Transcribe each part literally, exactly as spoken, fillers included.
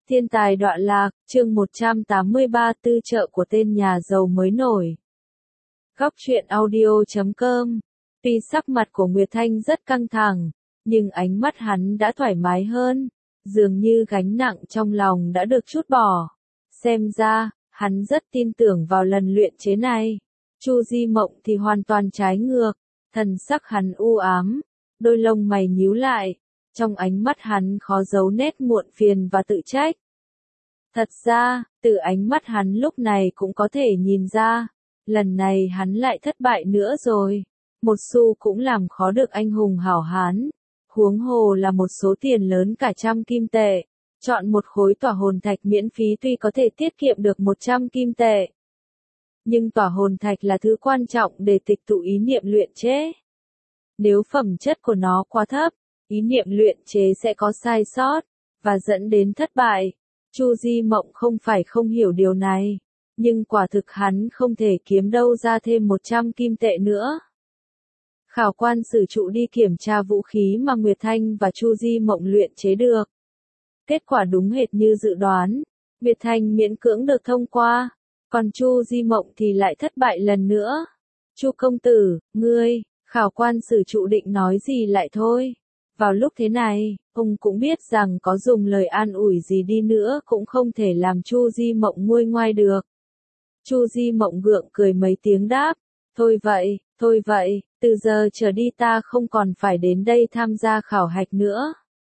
Thiên tài đọa lạc, chương một trăm tám mươi ba tư trợ của tên nhà giàu mới nổi. Góc truyện audio chấm com. Tuy sắc mặt của Nguyệt Thanh rất căng thẳng, nhưng ánh mắt hắn đã thoải mái hơn, dường như gánh nặng trong lòng đã được trút bỏ. Xem ra, hắn rất tin tưởng vào lần luyện chế này. Chu Di Mộng thì hoàn toàn trái ngược, thần sắc hắn u ám, đôi lông mày nhíu lại. Trong ánh mắt hắn khó giấu nét muộn phiền và tự trách. Thật ra, từ ánh mắt hắn lúc này cũng có thể nhìn ra, lần này hắn lại thất bại nữa rồi. Một xu cũng làm khó được anh hùng hảo hán, huống hồ là một số tiền lớn cả trăm kim tệ. Chọn một khối tỏa hồn thạch miễn phí tuy có thể tiết kiệm được một trăm kim tệ. Nhưng tỏa hồn thạch là thứ quan trọng để tịch tụ ý niệm luyện chế. Nếu phẩm chất của nó quá thấp, ý niệm luyện chế sẽ có sai sót, và dẫn đến thất bại. Chu Di Mộng không phải không hiểu điều này, nhưng quả thực hắn không thể kiếm đâu ra thêm một trăm kim tệ nữa. Khảo quan sử trụ đi kiểm tra vũ khí mà Nguyệt Thanh và Chu Di Mộng luyện chế được. Kết quả đúng hệt như dự đoán, Nguyệt Thanh miễn cưỡng được thông qua, còn Chu Di Mộng thì lại thất bại lần nữa. Chu công tử, ngươi, khảo quan sử trụ định nói gì lại thôi. Vào lúc thế này, ông cũng biết rằng có dùng lời an ủi gì đi nữa cũng không thể làm Chu Di Mộng nguôi ngoai được. Chu Di Mộng gượng cười mấy tiếng đáp, thôi vậy, thôi vậy, từ giờ trở đi ta không còn phải đến đây tham gia khảo hạch nữa.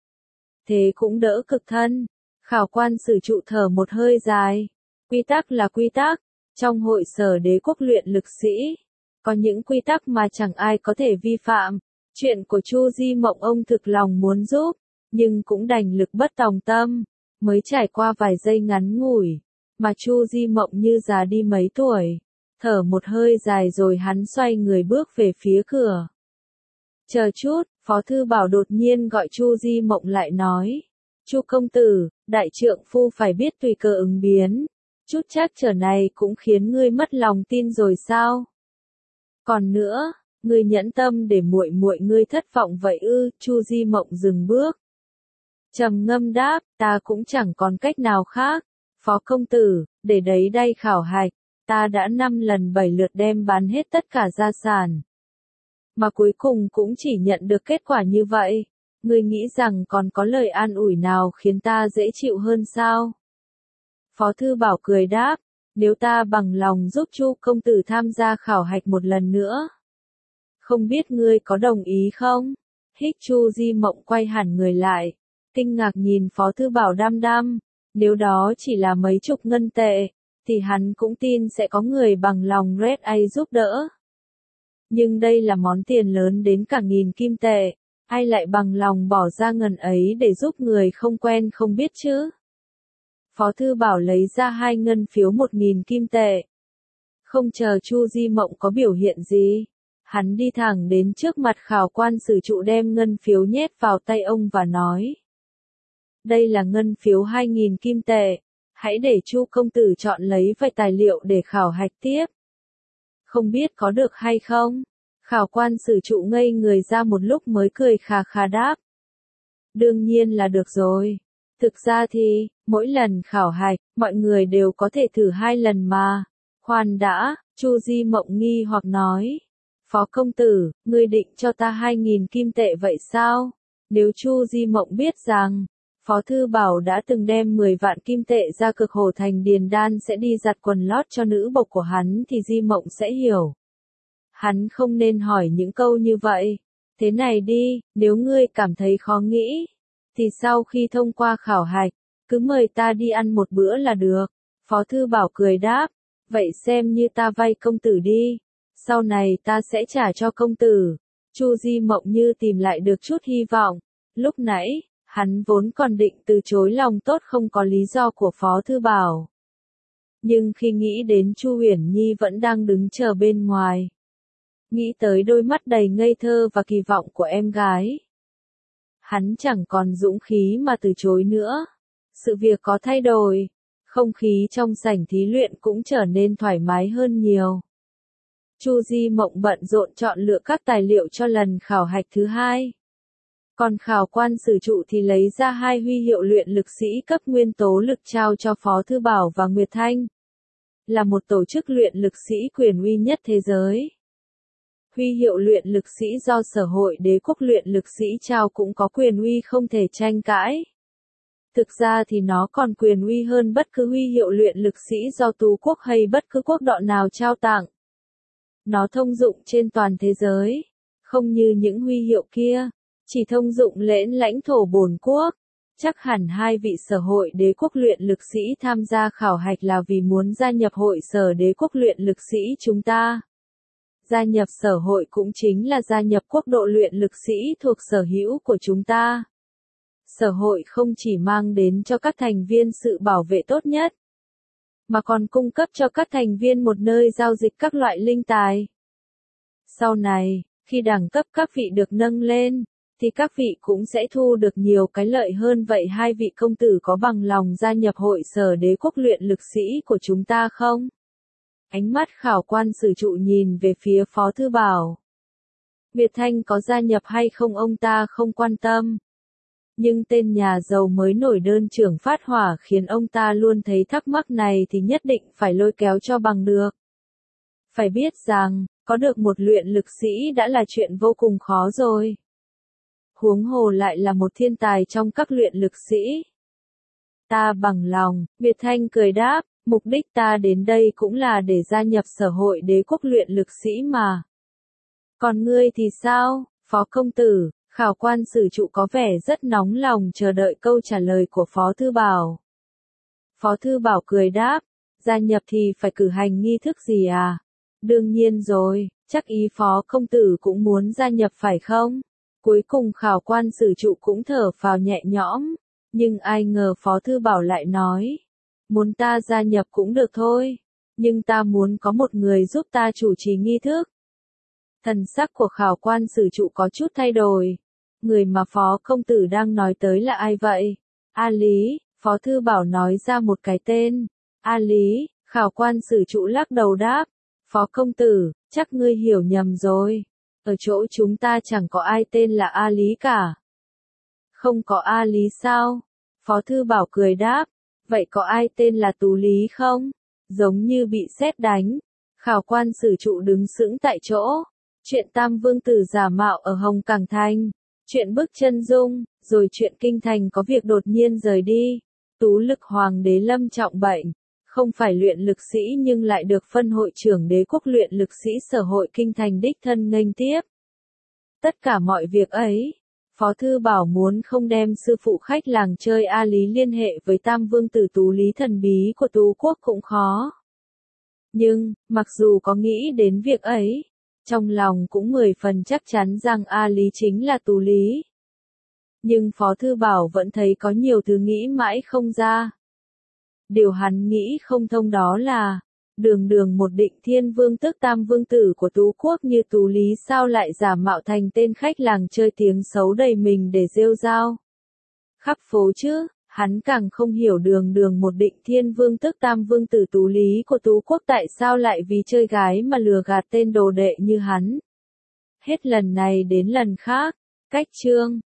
Thế cũng đỡ cực thân. Khảo quan sử trụ thở một hơi dài. Quy tắc là quy tắc, trong hội sở đế quốc luyện lực sĩ, có những quy tắc mà chẳng ai có thể vi phạm. Chuyện của Chu Di Mộng ông thực lòng muốn giúp, nhưng cũng đành lực bất tòng tâm. Mới trải qua vài giây ngắn ngủi, mà Chu Di Mộng như già đi mấy tuổi. Thở một hơi dài rồi hắn xoay người bước về phía cửa. Chờ chút, Phó Thư Bảo đột nhiên gọi Chu Di Mộng lại nói. Chu công tử, đại trượng phu phải biết tùy cơ ứng biến. Chút trắc trở này cũng khiến ngươi mất lòng tin rồi sao? Còn nữa, ngươi nhẫn tâm để muội muội ngươi thất vọng vậy ư? Chu Di Mộng dừng bước. Trầm ngâm đáp, ta cũng chẳng còn cách nào khác. Phó công tử, để đấy đây khảo hạch, ta đã năm lần bảy lượt đem bán hết tất cả gia sản. Mà cuối cùng cũng chỉ nhận được kết quả như vậy. Ngươi nghĩ rằng còn có lời an ủi nào khiến ta dễ chịu hơn sao? Phó Thư Bảo cười đáp, nếu ta bằng lòng giúp Chu công tử tham gia khảo hạch một lần nữa. Không biết ngươi có đồng ý không? Hích Chu Di Mộng quay hẳn người lại, kinh ngạc nhìn Phó Thư Bảo đăm đăm, nếu đó chỉ là mấy chục ngân tệ, thì hắn cũng tin sẽ có người bằng lòng Red A giúp đỡ. Nhưng đây là món tiền lớn đến cả nghìn kim tệ, ai lại bằng lòng bỏ ra ngần ấy để giúp người không quen không biết chứ? Phó Thư Bảo lấy ra hai ngân phiếu một nghìn kim tệ. Không chờ Chu Di Mộng có biểu hiện gì, hắn đi thẳng đến trước mặt khảo quan sử trụ đem ngân phiếu nhét vào tay ông và nói. Đây là ngân phiếu hai nghìn kim tệ, hãy để Chu công tử chọn lấy vài tài liệu để khảo hạch tiếp. Không biết có được hay không? Khảo quan sử trụ ngây người ra một lúc mới cười khà khà đáp. Đương nhiên là được rồi. Thực ra thì, mỗi lần khảo hạch, mọi người đều có thể thử hai lần mà. Khoan đã, Chu Di Mộng nghi hoặc nói. Phó công tử, ngươi định cho ta hai nghìn kim tệ vậy sao? Nếu Chu Di Mộng biết rằng, Phó Thư Bảo đã từng đem mười vạn kim tệ ra cực hồ thành Điền Đan sẽ đi giặt quần lót cho nữ bộc của hắn thì Di Mộng sẽ hiểu. Hắn không nên hỏi những câu như vậy. Thế này đi, nếu ngươi cảm thấy khó nghĩ, thì sau khi thông qua khảo hạch, cứ mời ta đi ăn một bữa là được. Phó Thư Bảo cười đáp, vậy xem như ta vay công tử đi, sau này ta sẽ trả cho công tử. Chu Di Mộng như tìm lại được chút hy vọng. Lúc nãy, hắn vốn còn định từ chối lòng tốt không có lý do của Phó Thư Bảo. Nhưng khi nghĩ đến Chu Uyển Nhi vẫn đang đứng chờ bên ngoài, nghĩ tới đôi mắt đầy ngây thơ và kỳ vọng của em gái, hắn chẳng còn dũng khí mà từ chối nữa. Sự việc có thay đổi, không khí trong sảnh thí luyện cũng trở nên thoải mái hơn nhiều. Chu Di Mộng bận rộn chọn lựa các tài liệu cho lần khảo hạch thứ hai. Còn khảo quan sử trụ thì lấy ra hai huy hiệu luyện lực sĩ cấp nguyên tố lực trao cho Phó Thư Bảo và Nguyệt Thanh. Là một tổ chức luyện lực sĩ quyền uy nhất thế giới. Huy hiệu luyện lực sĩ do Sở hội Đế quốc luyện lực sĩ trao cũng có quyền uy không thể tranh cãi. Thực ra thì nó còn quyền uy hơn bất cứ huy hiệu luyện lực sĩ do Tú quốc hay bất cứ quốc độ nào trao tặng. Nó thông dụng trên toàn thế giới, không như những huy hiệu kia, chỉ thông dụng lễn lãnh thổ bổn quốc. Chắc hẳn hai vị Sở hội Đế quốc luyện lực sĩ tham gia khảo hạch là vì muốn gia nhập hội Sở Đế quốc luyện lực sĩ chúng ta. Gia nhập Sở hội cũng chính là gia nhập quốc độ luyện lực sĩ thuộc sở hữu của chúng ta. Sở hội không chỉ mang đến cho các thành viên sự bảo vệ tốt nhất, mà còn cung cấp cho các thành viên một nơi giao dịch các loại linh tài. Sau này, khi đẳng cấp các vị được nâng lên, thì các vị cũng sẽ thu được nhiều cái lợi hơn. Vậy hai vị công tử có bằng lòng gia nhập hội Sở Đế quốc luyện lực sĩ của chúng ta không? Ánh mắt khảo quan sử trụ nhìn về phía Phó Thư Bảo. Nguyệt Thanh có gia nhập hay không ông ta không quan tâm. Nhưng tên nhà giàu mới nổi đơn trưởng phát hỏa khiến ông ta luôn thấy thắc mắc này thì nhất định phải lôi kéo cho bằng được. Phải biết rằng, có được một luyện lực sĩ đã là chuyện vô cùng khó rồi. Huống hồ lại là một thiên tài trong các luyện lực sĩ. Ta bằng lòng, Nguyệt Thanh cười đáp, mục đích ta đến đây cũng là để gia nhập Sở hội Đế quốc luyện lực sĩ mà. Còn ngươi thì sao, Phó công tử? Khảo quan sử trụ có vẻ rất nóng lòng chờ đợi câu trả lời của Phó Thư Bảo. Phó Thư Bảo cười đáp, gia nhập thì phải cử hành nghi thức gì à? Đương nhiên rồi, chắc ý Phó công tử cũng muốn gia nhập phải không? Cuối cùng khảo quan sử trụ cũng thở phào nhẹ nhõm, nhưng ai ngờ Phó Thư Bảo lại nói, muốn ta gia nhập cũng được thôi, nhưng ta muốn có một người giúp ta chủ trì nghi thức. Thần sắc của khảo quan sử trụ có chút thay đổi. Người mà Phó công tử đang nói tới là ai vậy? A Lý, Phó Thư Bảo nói ra một cái tên. A Lý, khảo quan sử trụ lắc đầu đáp. Phó công tử, chắc ngươi hiểu nhầm rồi. Ở chỗ chúng ta chẳng có ai tên là A Lý cả. Không có A Lý sao? Phó Thư Bảo cười đáp. Vậy có ai tên là Tú Lý không? Giống như bị sét đánh. Khảo quan sử trụ đứng sững tại chỗ. Chuyện Tam Vương Tử giả mạo ở Hồng Cảng Thành. Chuyện bức chân dung, rồi chuyện kinh thành có việc đột nhiên rời đi. Tú Lực Hoàng đế lâm trọng bệnh. Không phải luyện lực sĩ nhưng lại được phân hội trưởng đế quốc luyện lực sĩ Sở hội kinh thành đích thân nghênh tiếp. Tất cả mọi việc ấy, Phó Thư Bảo muốn không đem sư phụ khách làng chơi A Lý liên hệ với Tam Vương Tử Tú Lý thần bí của Tú quốc cũng khó. Nhưng, mặc dù có nghĩ đến việc ấy, trong lòng cũng mười phần chắc chắn rằng A Lý chính là Tú Lý. Nhưng Phó Thư Bảo vẫn thấy có nhiều thứ nghĩ mãi không ra. Điều hắn nghĩ không thông đó là, đường đường một định thiên vương tức Tam Vương Tử của Tú quốc như Tú Lý sao lại giả mạo thành tên khách làng chơi tiếng xấu đầy mình để rêu rao khắp phố chứ. Hắn càng không hiểu đường đường một định thiên vương tức Tam Vương Tử Tú Lý của Tú quốc tại sao lại vì chơi gái mà lừa gạt tên đồ đệ như hắn. Hết lần này đến lần khác, cách chương